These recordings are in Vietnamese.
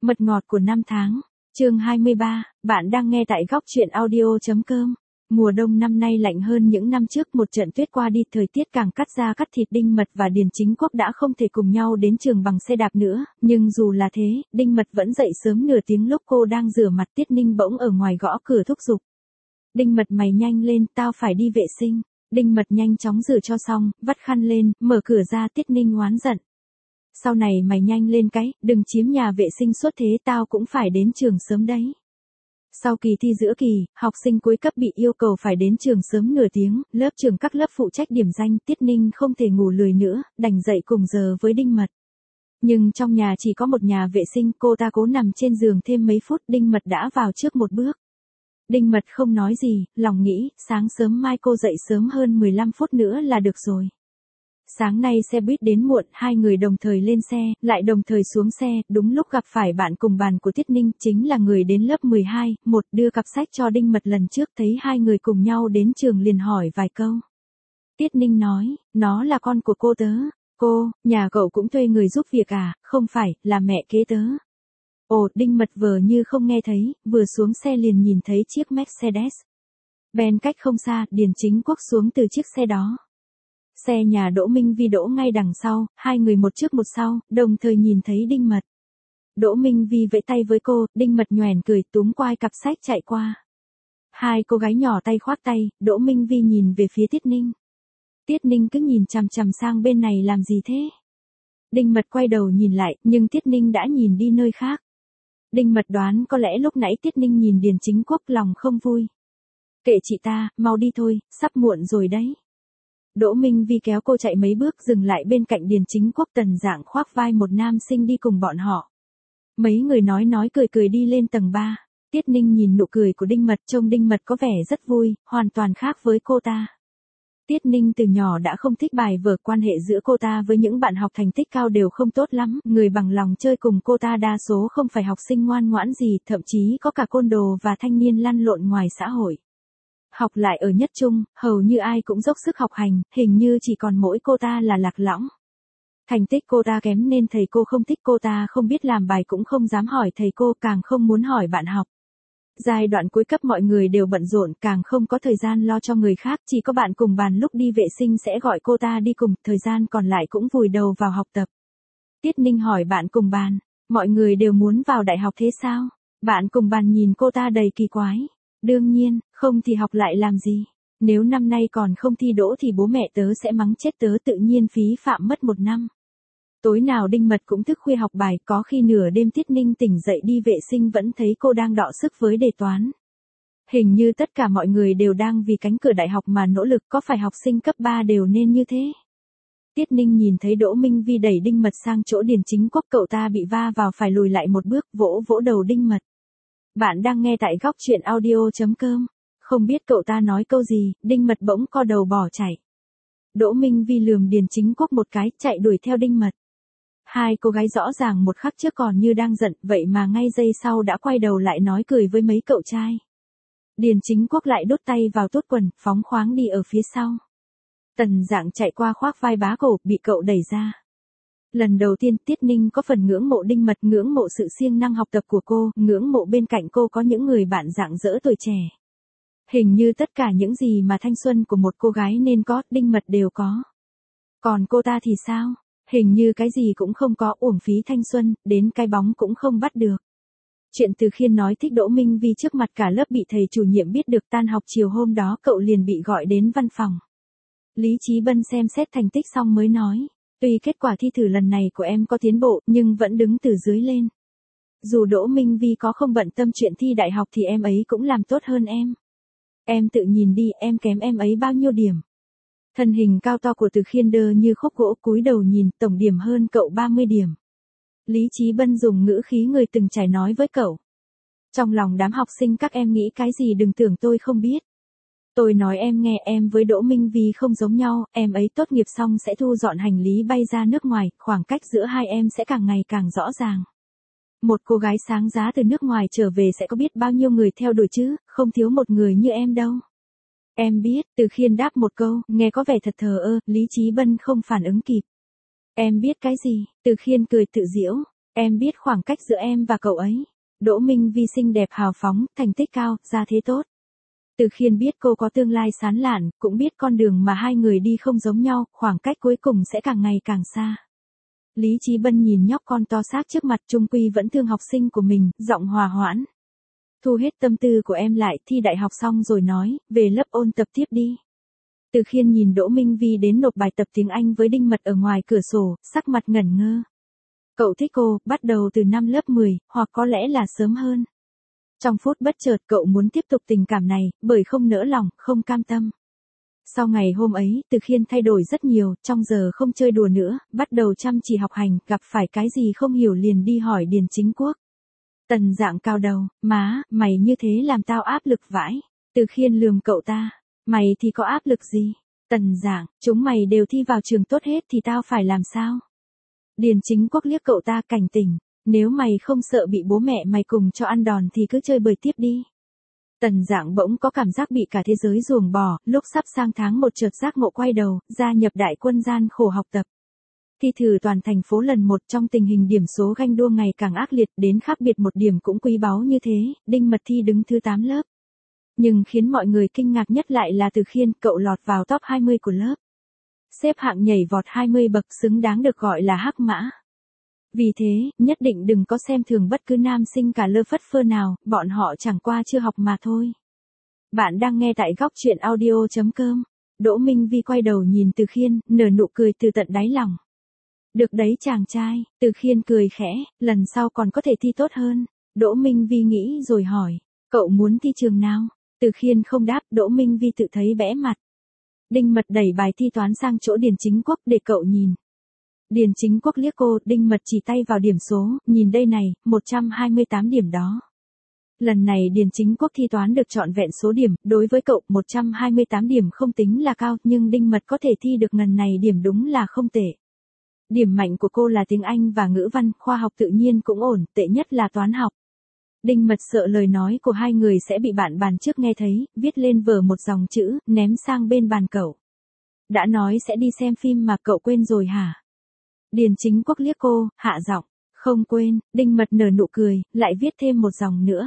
Mật ngọt của năm tháng, chương 23, bạn đang nghe tại góc truyện audio.com. Mùa đông năm nay lạnh hơn những năm trước, một trận tuyết qua đi, thời tiết càng cắt da cắt thịt. Đinh Mật và Điền Chính Quốc đã không thể cùng nhau đến trường bằng xe đạp nữa, nhưng dù là thế, Đinh Mật vẫn dậy sớm nửa tiếng. Lúc cô đang rửa mặt, Tiết Ninh bỗng ở ngoài gõ cửa thúc giục. Đinh Mật, mày nhanh lên, tao phải đi vệ sinh. Đinh Mật nhanh chóng rửa cho xong, vắt khăn lên, mở cửa ra. Tiết Ninh oán giận. Sau này mày nhanh lên cái, đừng chiếm nhà vệ sinh suốt thế, tao cũng phải đến trường sớm đấy. Sau kỳ thi giữa kỳ, học sinh cuối cấp bị yêu cầu phải đến trường sớm nửa tiếng, lớp trưởng các lớp phụ trách điểm danh. Tiết Ninh không thể ngủ lười nữa, đành dậy cùng giờ với Đinh Mật. Nhưng trong nhà chỉ có một nhà vệ sinh, cô ta cố nằm trên giường thêm mấy phút, Đinh Mật đã vào trước một bước. Đinh Mật không nói gì, lòng nghĩ, sáng sớm mai cô dậy sớm hơn 15 phút nữa là được rồi. Sáng nay xe buýt đến muộn, hai người đồng thời lên xe, lại đồng thời xuống xe, đúng lúc gặp phải bạn cùng bàn của Tiết Ninh, chính là người đến lớp 12, một đưa cặp sách cho Đinh Mật lần trước, thấy hai người cùng nhau đến trường liền hỏi vài câu. Tiết Ninh nói, nó là con của cô tớ. Cô, nhà cậu cũng thuê người giúp việc à? Không phải, là mẹ kế tớ. Ồ, Đinh Mật vờ như không nghe thấy, vừa xuống xe liền nhìn thấy chiếc Mercedes Benz cách không xa. Điền Chính Quốc xuống từ chiếc xe đó. Xe nhà Đỗ Minh Vi đỗ ngay đằng sau, hai người một trước một sau, đồng thời nhìn thấy Đinh Mật. Đỗ Minh Vi vẫy tay với cô, Đinh Mật nhoẻn cười túm quai cặp sách chạy qua. Hai cô gái nhỏ tay khoác tay, Đỗ Minh Vi nhìn về phía Tiết Ninh. Tiết Ninh cứ nhìn chằm chằm sang bên này làm gì thế? Đinh Mật quay đầu nhìn lại, nhưng Tiết Ninh đã nhìn đi nơi khác. Đinh Mật đoán có lẽ lúc nãy Tiết Ninh nhìn Điền Chính Quốc, lòng không vui. Kệ chị ta, mau đi thôi, sắp muộn rồi đấy. Đỗ Minh Vi kéo cô chạy mấy bước, dừng lại bên cạnh Điền Chính Quốc. Tần Dạng khoác vai một nam sinh đi cùng bọn họ. Mấy người nói cười cười đi lên tầng 3. Tiết Ninh nhìn nụ cười của Đinh Mật, trông Đinh Mật có vẻ rất vui, hoàn toàn khác với cô ta. Tiết Ninh từ nhỏ đã không thích bài vở, quan hệ giữa cô ta với những bạn học thành tích cao đều không tốt lắm, người bằng lòng chơi cùng cô ta đa số không phải học sinh ngoan ngoãn gì, thậm chí có cả côn đồ và thanh niên lăn lộn ngoài xã hội. Học lại ở nhất trung, hầu như ai cũng dốc sức học hành, hình như chỉ còn mỗi cô ta là lạc lõng. Thành tích cô ta kém nên thầy cô không thích cô ta, không biết làm bài cũng không dám hỏi thầy cô, càng không muốn hỏi bạn học. Giai đoạn cuối cấp mọi người đều bận rộn, càng không có thời gian lo cho người khác, chỉ có bạn cùng bàn lúc đi vệ sinh sẽ gọi cô ta đi cùng, thời gian còn lại cũng vùi đầu vào học tập. Tiết Ninh hỏi bạn cùng bàn, mọi người đều muốn vào đại học thế sao? Bạn cùng bàn nhìn cô ta đầy kỳ quái. Đương nhiên, không thì học lại làm gì? Nếu năm nay còn không thi đỗ thì bố mẹ tớ sẽ mắng chết tớ, tự nhiên phí phạm mất 1 năm. Tối nào Đinh Mật cũng thức khuya học bài, có khi nửa đêm Tiết Ninh tỉnh dậy đi vệ sinh vẫn thấy cô đang đọ sức với đề toán. Hình như tất cả mọi người đều đang vì cánh cửa đại học mà nỗ lực, có phải học sinh cấp 3 đều nên như thế? Tiết Ninh nhìn thấy Đỗ Minh Vi đẩy Đinh Mật sang chỗ Điền Chính Quốc, cậu ta bị va vào phải lùi lại một bước, vỗ vỗ đầu Đinh Mật. Bạn đang nghe tại góc truyện audio.com. Không biết cậu ta nói câu gì, Đinh Mật bỗng co đầu bỏ chạy. Đỗ Minh Vi lườm Điền Chính Quốc một cái, chạy đuổi theo Đinh Mật. Hai cô gái rõ ràng một khắc trước còn như đang giận, vậy mà ngay giây sau đã quay đầu lại nói cười với mấy cậu trai. Điền Chính Quốc lại đút tay vào túi quần, phóng khoáng đi ở phía sau. Tần Dạng chạy qua khoác vai bá cổ, bị cậu đẩy ra. Lần đầu tiên Tiết Ninh có phần ngưỡng mộ Đinh Mật, ngưỡng mộ sự siêng năng học tập của cô, ngưỡng mộ bên cạnh cô có những người bạn rạng rỡ tuổi trẻ. Hình như tất cả những gì mà thanh xuân của một cô gái nên có, Đinh Mật đều có. Còn cô ta thì sao? Hình như cái gì cũng không có, uổng phí thanh xuân, đến cái bóng cũng không bắt được. Chuyện Từ Khiên nói thích Đỗ Minh Vi trước mặt cả lớp bị thầy chủ nhiệm biết được, tan học chiều hôm đó cậu liền bị gọi đến văn phòng. Lý Chí Bân xem xét thành tích xong mới nói, tuy kết quả thi thử lần này của em có tiến bộ, nhưng vẫn đứng từ dưới lên. Dù Đỗ Minh Vi có không bận tâm chuyện thi đại học thì em ấy cũng làm tốt hơn em. Em tự nhìn đi, em kém em ấy bao nhiêu điểm. Thân hình cao to của Từ Khiên đơ như khúc gỗ, cúi đầu nhìn, tổng điểm hơn cậu 30 điểm. Lý Chí Bân dùng ngữ khí người từng trải nói với cậu. Trong lòng đám học sinh các em nghĩ cái gì đừng tưởng tôi không biết. Tôi nói em nghe, em với Đỗ Minh Vi không giống nhau, em ấy tốt nghiệp xong sẽ thu dọn hành lý bay ra nước ngoài, khoảng cách giữa hai em sẽ càng ngày càng rõ ràng. Một cô gái sáng giá từ nước ngoài trở về sẽ có biết bao nhiêu người theo đuổi chứ, không thiếu một người như em đâu. Em biết, Từ Khiên đáp một câu, nghe có vẻ thật thờ ơ, Lý Chí Bân không phản ứng kịp. Em biết cái gì? Từ Khiên cười tự giễu. Em biết khoảng cách giữa em và cậu ấy. Đỗ Minh Vi xinh đẹp hào phóng, thành tích cao, gia thế tốt. Từ Khiên biết cô có tương lai sáng lạn, cũng biết con đường mà hai người đi không giống nhau, khoảng cách cuối cùng sẽ càng ngày càng xa. Lý Chí Bân nhìn nhóc con to xác trước mặt, trung quy vẫn thương học sinh của mình, giọng hòa hoãn. Thu hết tâm tư của em lại, thi đại học xong rồi nói, về lớp ôn tập tiếp đi. Từ Khiên nhìn Đỗ Minh Vi đến nộp bài tập tiếng Anh với Đinh Mật ở ngoài cửa sổ, sắc mặt ngẩn ngơ. Cậu thích cô, bắt đầu từ năm lớp 10, hoặc có lẽ là sớm hơn. Trong phút bất chợt cậu muốn tiếp tục tình cảm này, bởi không nỡ lòng, không cam tâm. Sau ngày hôm ấy, Từ Khiên thay đổi rất nhiều, trong giờ không chơi đùa nữa, bắt đầu chăm chỉ học hành, gặp phải cái gì không hiểu liền đi hỏi Điền Chính Quốc. Tần Dạng cao đầu, má, mày như thế làm tao áp lực vãi. Từ Khiên lườm cậu ta, mày thì có áp lực gì? Tần Dạng, chúng mày đều thi vào trường tốt hết thì tao phải làm sao? Điền Chính Quốc liếc cậu ta cảnh tỉnh, nếu mày không sợ bị bố mẹ mày cùng cho ăn đòn thì cứ chơi bời tiếp đi. Tần Dạng bỗng có cảm giác bị cả thế giới ruồng bỏ, lúc sắp sang tháng 1 chợt giác ngộ quay đầu, gia nhập đại quân gian khổ học tập. Thi thử toàn thành phố lần 1 trong tình hình điểm số ganh đua ngày càng ác liệt, đến khác biệt một điểm cũng quý báu như thế, Đinh Mật thi đứng thứ 8 lớp. Nhưng khiến mọi người kinh ngạc nhất lại là Từ Khiên, cậu lọt vào top 20 của lớp. Xếp hạng nhảy vọt 20 bậc, xứng đáng được gọi là hắc mã. Vì thế, nhất định đừng có xem thường bất cứ nam sinh cả lơ phất phơ nào, bọn họ chẳng qua chưa học mà thôi. Bạn đang nghe tại góc truyện audio.com. Đỗ Minh Vi quay đầu nhìn Từ Khiên, nở nụ cười từ tận đáy lòng. Được đấy chàng trai, Từ Khiên cười khẽ, lần sau còn có thể thi tốt hơn. Đỗ Minh Vi nghĩ rồi hỏi, cậu muốn thi trường nào? Từ Khiên không đáp, Đỗ Minh Vi tự thấy bẽ mặt. Đinh Mật đẩy bài thi toán sang chỗ Điền Chính Quốc để cậu nhìn. Điền Chính Quốc liếc cô, Đinh Mật chỉ tay vào điểm số, nhìn đây này, 128 điểm đó. Lần này Điền Chính Quốc thi toán được trọn vẹn số điểm, đối với cậu 128 điểm không tính là cao, nhưng Đinh Mật có thể thi được ngần này điểm đúng là không tệ. Điểm mạnh của cô là tiếng Anh và ngữ văn, khoa học tự nhiên cũng ổn, tệ nhất là toán học. Đinh Mật sợ lời nói của hai người sẽ bị bạn bàn trước nghe thấy, viết lên vở một dòng chữ, ném sang bên bàn cậu. Đã nói sẽ đi xem phim mà cậu quên rồi hả? Điền Chính Quốc liếc cô, hạ giọng, không quên. Đinh Mật nở nụ cười, lại viết thêm một dòng nữa.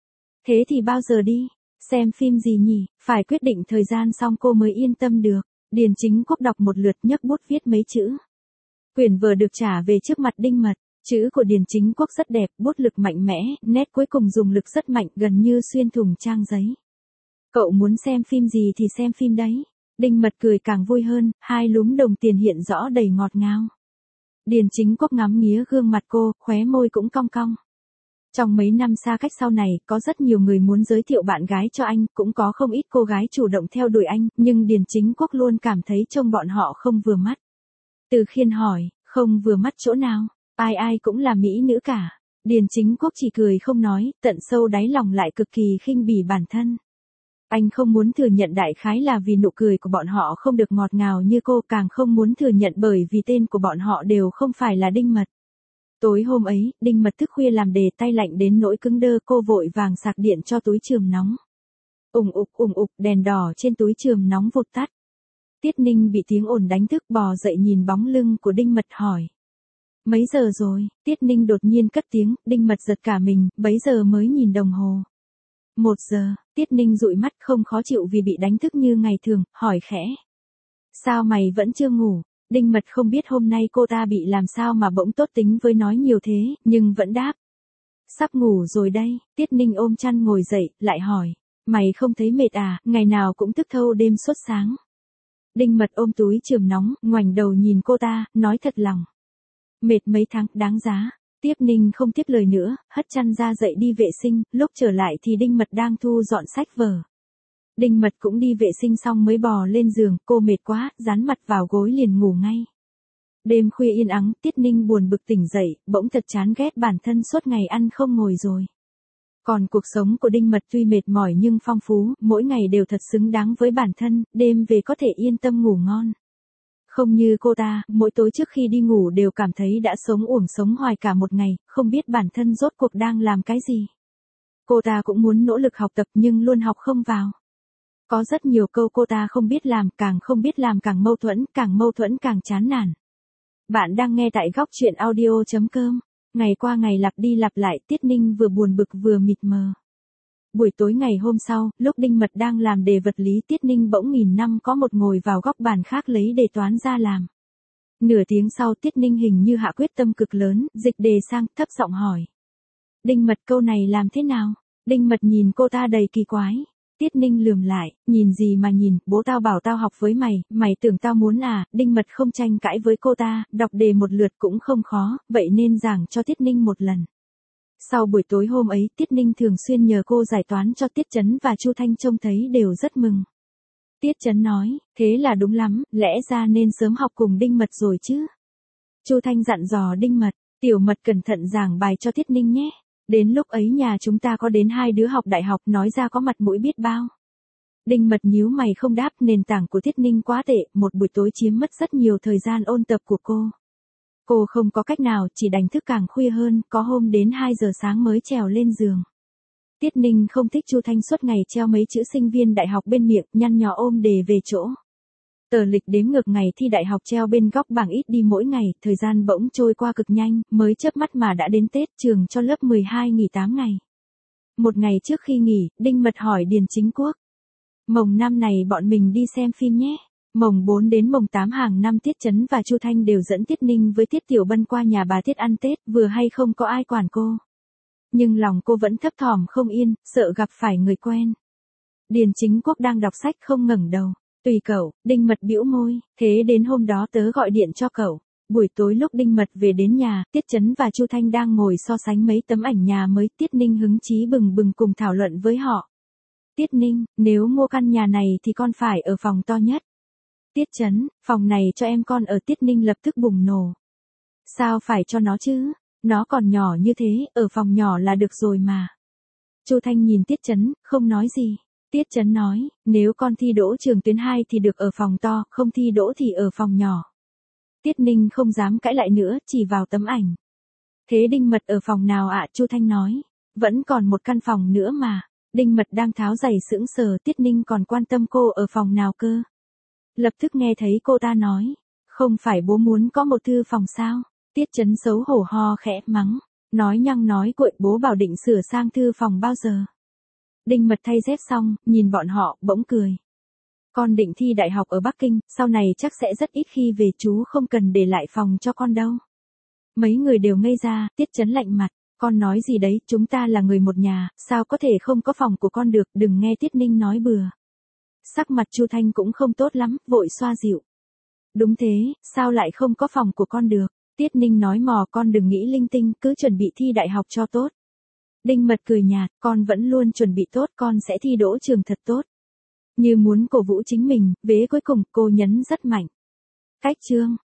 Thế thì bao giờ đi? Xem phim gì nhỉ? Phải quyết định thời gian xong cô mới yên tâm được. Điền Chính Quốc đọc một lượt, nhấc bút viết mấy chữ. Quyển vở được trả về trước mặt Đinh Mật. Chữ của Điền Chính Quốc rất đẹp, bút lực mạnh mẽ, nét cuối cùng dùng lực rất mạnh, gần như xuyên thủng trang giấy. Cậu muốn xem phim gì thì xem phim đấy. Đinh Mật cười càng vui hơn, hai lúm đồng tiền hiện rõ đầy ngọt ngào. Điền Chính Quốc ngắm nghía gương mặt cô, khóe môi cũng cong cong. Trong mấy năm xa cách sau này, có rất nhiều người muốn giới thiệu bạn gái cho anh, cũng có không ít cô gái chủ động theo đuổi anh, nhưng Điền Chính Quốc luôn cảm thấy trông bọn họ không vừa mắt. Từ Khiên hỏi, không vừa mắt chỗ nào? Ai ai cũng là mỹ nữ cả. Điền Chính Quốc chỉ cười không nói, tận sâu đáy lòng lại cực kỳ khinh bỉ bản thân. Anh không muốn thừa nhận đại khái là vì nụ cười của bọn họ không được ngọt ngào như cô, càng không muốn thừa nhận bởi vì tên của bọn họ đều không phải là Đinh Mật. Tối hôm ấy, Đinh Mật thức khuya làm đề, tay lạnh đến nỗi cứng đơ, cô vội vàng sạc điện cho túi chườm nóng. Ùng ục, đèn đỏ trên túi chườm nóng vụt tắt. Tiết Ninh bị tiếng ồn đánh thức, bò dậy nhìn bóng lưng của Đinh Mật hỏi. Mấy giờ rồi? Tiết Ninh đột nhiên cất tiếng, Đinh Mật giật cả mình, bấy giờ mới nhìn đồng hồ. 1 giờ, Tiết Ninh dụi mắt không khó chịu vì bị đánh thức như ngày thường, hỏi khẽ. Sao mày vẫn chưa ngủ? Đinh Mật không biết hôm nay cô ta bị làm sao mà bỗng tốt tính với nói nhiều thế, nhưng vẫn đáp. Sắp ngủ rồi đây. Tiết Ninh ôm chăn ngồi dậy, lại hỏi. Mày không thấy mệt à, ngày nào cũng thức thâu đêm suốt sáng. Đinh Mật ôm túi chườm nóng, ngoảnh đầu nhìn cô ta, nói thật lòng. Mệt mấy tháng, đáng giá. Tiếp Ninh không tiếp lời nữa, hất chăn ra dậy đi vệ sinh, lúc trở lại thì Đinh Mật đang thu dọn sách vở. Đinh Mật cũng đi vệ sinh xong mới bò lên giường, cô mệt quá, dán mặt vào gối liền ngủ ngay. Đêm khuya yên ắng, Tiết Ninh buồn bực tỉnh dậy, bỗng thật chán ghét bản thân suốt ngày ăn không ngồi rồi. Còn cuộc sống của Đinh Mật tuy mệt mỏi nhưng phong phú, mỗi ngày đều thật xứng đáng với bản thân, đêm về có thể yên tâm ngủ ngon. Không như cô ta, mỗi tối trước khi đi ngủ đều cảm thấy đã sống uổng sống hoài cả một ngày, không biết bản thân rốt cuộc đang làm cái gì. Cô ta cũng muốn nỗ lực học tập nhưng luôn học không vào. Có rất nhiều câu cô ta không biết làm, càng không biết làm càng mâu thuẫn càng chán nản. Bạn đang nghe tại góc truyện audio.com. Ngày qua ngày lặp đi lặp lại, Tiết Ninh vừa buồn bực vừa mịt mờ. Buổi tối ngày hôm sau, lúc Đinh Mật đang làm đề vật lý, Tiết Ninh bỗng nghìn năm có một ngồi vào góc bàn khác lấy đề toán ra làm. Nửa tiếng sau Tiết Ninh hình như hạ quyết tâm cực lớn, dịch đề sang, thấp giọng hỏi. Đinh Mật, câu này làm thế nào? Đinh Mật nhìn cô ta đầy kỳ quái. Tiết Ninh lườm lại, nhìn gì mà nhìn, bố tao bảo tao học với mày, mày tưởng tao muốn à? Đinh Mật không tranh cãi với cô ta, đọc đề một lượt cũng không khó, vậy nên giảng cho Tiết Ninh một lần. Sau buổi tối hôm ấy, Tiết Ninh thường xuyên nhờ cô giải toán cho Tiết Chấn và Chu Thanh, trông thấy đều rất mừng. Tiết Chấn nói, thế là đúng lắm, lẽ ra nên sớm học cùng Đinh Mật rồi chứ. Chu Thanh dặn dò Đinh Mật, Tiểu Mật cẩn thận giảng bài cho Tiết Ninh nhé. Đến lúc ấy nhà chúng ta có đến 2 đứa học đại học, nói ra có mặt mũi biết bao. Đinh Mật nhíu mày không đáp, nền tảng của Tiết Ninh quá tệ, một buổi tối chiếm mất rất nhiều thời gian ôn tập của cô. Cô không có cách nào, chỉ đành thức càng khuya hơn, có hôm đến 2 giờ sáng mới trèo lên giường. Tiết Ninh không thích Chu Thanh suốt ngày treo mấy chữ sinh viên đại học bên miệng, nhăn nhó ôm đề về chỗ. Tờ lịch đếm ngược ngày thi đại học treo bên góc bảng ít đi mỗi ngày, thời gian bỗng trôi qua cực nhanh, mới chớp mắt mà đã đến Tết, trường cho lớp 12 nghỉ 8 ngày. Một ngày trước khi nghỉ, Đinh Mật hỏi Điền Chính Quốc. Mồng 5 này bọn mình đi xem phim nhé. Mồng 4 đến mồng 8 hàng năm Tiết Chấn và Chu Thanh đều dẫn Tiết Ninh với Tiết Tiểu Bân qua nhà bà Tiết ăn Tết, vừa hay không có ai quản cô. Nhưng lòng cô vẫn thấp thỏm không yên, sợ gặp phải người quen. Điền Chính Quốc đang đọc sách không ngẩng đầu. Tùy cậu, Đinh Mật bĩu môi, thế đến hôm đó tớ gọi điện cho cậu. Buổi tối lúc Đinh Mật về đến nhà, Tiết Chấn và Chu Thanh đang ngồi so sánh mấy tấm ảnh nhà mới, Tiết Ninh hứng chí bừng bừng cùng thảo luận với họ. Tiết Ninh, nếu mua căn nhà này thì con phải ở phòng to nhất. Tiết Chấn, phòng này cho em con ở. Tiết Ninh lập tức bùng nổ. Sao phải cho nó chứ? Nó còn nhỏ như thế, ở phòng nhỏ là được rồi mà. Chu Thanh nhìn Tiết Chấn, không nói gì. Tiết Chấn nói, nếu con thi đỗ trường tuyến 2 thì được ở phòng to, không thi đỗ thì ở phòng nhỏ. Tiết Ninh không dám cãi lại nữa, chỉ vào tấm ảnh. Thế Đinh Mật ở phòng nào ạ? Chu Thanh nói, vẫn còn một căn phòng nữa mà. Đinh Mật đang tháo giày sững sờ, Tiết Ninh còn quan tâm cô ở phòng nào cơ. Lập tức nghe thấy cô ta nói, không phải bố muốn có một thư phòng sao? Tiết Chấn xấu hổ ho khẽ mắng, nói nhăng nói cuội, bố bảo định sửa sang thư phòng bao giờ. Đinh Mật thay dép xong, nhìn bọn họ, bỗng cười. Con định thi đại học ở Bắc Kinh, sau này chắc sẽ rất ít khi về, chú không cần để lại phòng cho con đâu. Mấy người đều ngây ra, Tiết Chấn lạnh mặt, con nói gì đấy, chúng ta là người một nhà, sao có thể không có phòng của con được, đừng nghe Tiết Ninh nói bừa. Sắc mặt Chu Thanh cũng không tốt lắm, vội xoa dịu. Đúng thế, sao lại không có phòng của con được? Tiết Ninh nói mò, con đừng nghĩ linh tinh, cứ chuẩn bị thi đại học cho tốt. Đinh Mật cười nhạt, con vẫn luôn chuẩn bị tốt, con sẽ thi đỗ trường thật tốt. Như muốn cổ vũ chính mình, vế cuối cùng, cô nhấn rất mạnh. Cách chương.